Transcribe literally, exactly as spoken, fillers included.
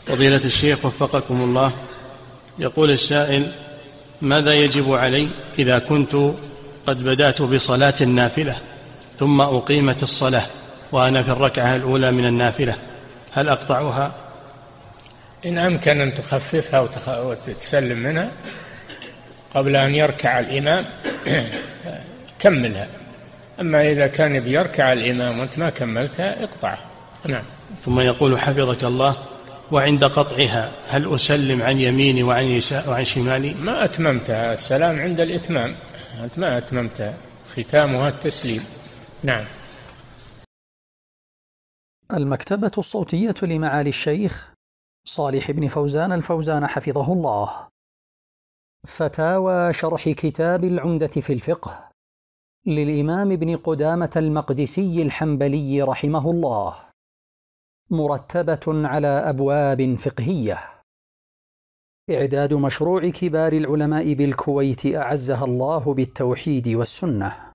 فضيلة الشيخ وفقكم الله، يقول السائل: ماذا يجب علي إذا كنت قد بدأت بصلاة النافلة ثم أقيمت الصلاة وأنا في الركعة الأولى من النافلة، هل أقطعها؟ إن أمكن أن تخففها وتتسلم منها قبل أن يركع الإمام كملها، أما إذا كان بيركع الإمام وأنت ما كملتها اقطعها. نعم. ثم يقول حفظك الله: وعند قطعها هل أسلم عن يميني وعن يسار وعن شمالي؟ ما أتممتها، السلام عند الإتمام، أنت ما أتممتها، ختامها التسليم. نعم. المكتبة الصوتية لمعالي الشيخ صالح بن فوزان الفوزان حفظه الله. فتاوى شرح كتاب العمدة في الفقه للإمام ابن قدامة المقدسي الحنبلي رحمه الله، مرتبة على أبواب فقهية. إعداد مشروع كبار العلماء بالكويت أعزها الله بالتوحيد والسنة.